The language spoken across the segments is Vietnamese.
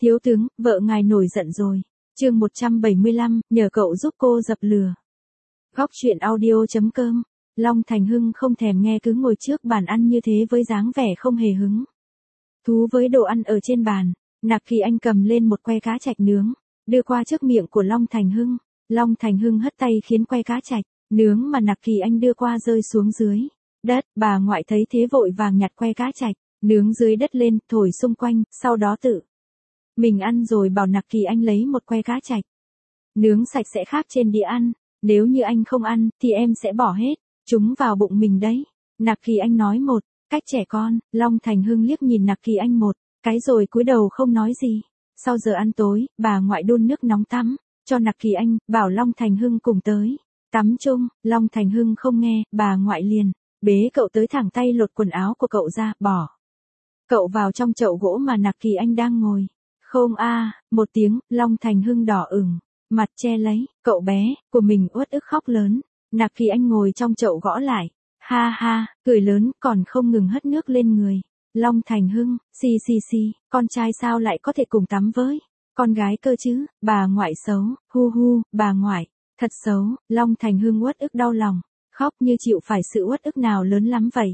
Thiếu tướng, vợ ngài nổi giận rồi. Chương 175, nhờ cậu giúp cô dập lửa. Góc truyện audio.com. Long Thành Hưng không thèm nghe, cứ ngồi trước bàn ăn như thế với dáng vẻ không hề hứng thú với đồ ăn ở trên bàn. Nặc Kỳ Anh cầm lên một que cá trạch nướng, đưa qua trước miệng của Long Thành Hưng. Long Thành Hưng hất tay khiến que cá trạch nướng mà Nặc Kỳ Anh đưa qua rơi xuống dưới đất. Bà ngoại thấy thế vội vàng nhặt que cá trạch nướng dưới đất lên, thổi xung quanh, sau đó tự mình ăn rồi bảo Nặc Kỳ Anh lấy một que cá trạch nướng sạch sẽ khác trên đĩa ăn. Nếu như anh không ăn, thì em sẽ bỏ hết chúng vào bụng mình đấy. Nặc Kỳ Anh nói một cách trẻ con. Long Thành Hưng liếc nhìn Nặc Kỳ Anh một cái rồi cúi đầu không nói gì. Sau giờ ăn tối, bà ngoại đun nước nóng tắm cho Nặc Kỳ Anh, bảo Long Thành Hưng cùng tới tắm chung. Long Thành Hưng không nghe, bà ngoại liền bế cậu tới, thẳng tay lột quần áo của cậu ra, bỏ cậu vào trong chậu gỗ mà Nặc Kỳ Anh đang ngồi. Không a, một tiếng, Long Thành Hưng đỏ ửng mặt che lấy cậu bé của mình, uất ức khóc lớn. Nặc Kỳ Anh ngồi trong chậu gõ lại, ha ha, cười lớn, còn không ngừng hất nước lên người Long Thành Hưng. Xì xì xì, con trai sao lại có thể cùng tắm với con gái cơ chứ? Bà ngoại xấu, hu hu, bà ngoại thật xấu. Long Thành Hưng uất ức đau lòng, khóc như chịu phải sự uất ức nào lớn lắm vậy.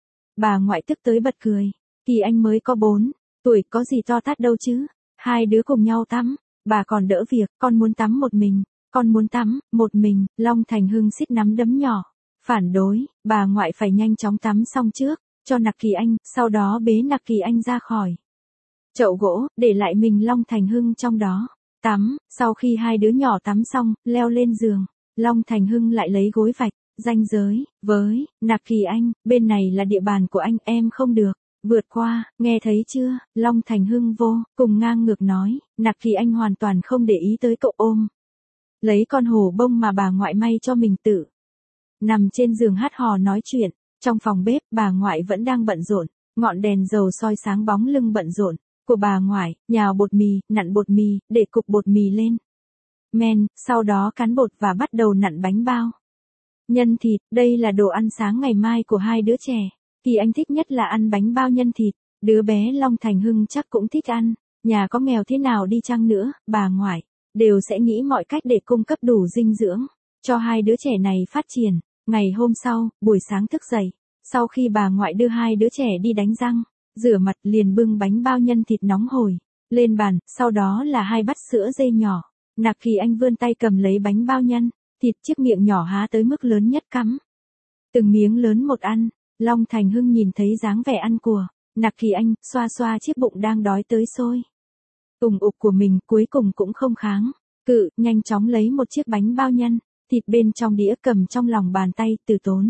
Bà ngoại tức tới bật cười. Kỳ Anh mới có 4 tuổi, có gì to tát đâu chứ. Hai đứa cùng nhau tắm, bà còn đỡ việc. Con muốn tắm một mình, con muốn tắm một mình. Long Thành Hưng siết nắm đấm nhỏ, phản đối. Bà ngoại phải nhanh chóng tắm xong trước cho Nặc Kỳ Anh, sau đó bế Nặc Kỳ Anh ra khỏi chậu gỗ, để lại mình Long Thành Hưng trong đó tắm. Sau khi hai đứa nhỏ tắm xong, leo lên giường, Long Thành Hưng lại lấy gối vạch ranh giới với Nặc Kỳ Anh, bên này là địa bàn của anh, em không được vượt qua, nghe thấy chưa? Long Thành Hưng vô cùng ngang ngược nói. Nặc Kỳ Anh hoàn toàn không để ý tới cậu, ôm lấy con hổ bông mà bà ngoại may cho mình, tự nằm trên giường hát hò nói chuyện. Trong phòng bếp, bà ngoại vẫn đang bận rộn, ngọn đèn dầu soi sáng bóng lưng bận rộn của bà ngoại, nhào bột mì, nặn bột mì, để cục bột mì lên men, sau đó cán bột và bắt đầu nặn bánh bao nhân thịt. Đây là đồ ăn sáng ngày mai của hai đứa trẻ. Kỳ Anh thích nhất là ăn bánh bao nhân thịt, đứa bé Long Thành Hưng chắc cũng thích ăn. Nhà có nghèo thế nào đi chăng nữa, bà ngoại đều sẽ nghĩ mọi cách để cung cấp đủ dinh dưỡng cho hai đứa trẻ này phát triển. Ngày hôm sau, buổi sáng thức dậy, sau khi bà ngoại đưa hai đứa trẻ đi đánh răng, rửa mặt, liền bưng bánh bao nhân thịt nóng hổi lên bàn, sau đó là 2 bát sữa dê nhỏ. Nặc Kỳ Anh vươn tay cầm lấy bánh bao nhân thịt, chiếc miệng nhỏ há tới mức lớn nhất, cắm từng miếng lớn một ăn. Long Thành Hưng nhìn thấy dáng vẻ ăn của Nặc Kỳ Anh, xoa xoa chiếc bụng đang đói tới sôi ủng ục của mình, cuối cùng cũng không kháng cự, nhanh chóng lấy một chiếc bánh bao nhân thịt bên trong đĩa, cầm trong lòng bàn tay, từ tốn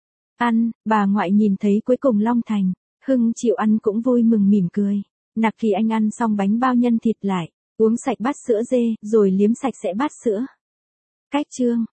ăn. Bà ngoại nhìn thấy cuối cùng Long Thành Hưng chịu ăn cũng vui mừng mỉm cười. Nặc Kỳ Anh ăn xong bánh bao nhân thịt lại uống sạch bát sữa dê, rồi liếm sạch sẽ bát sữa. Cách chương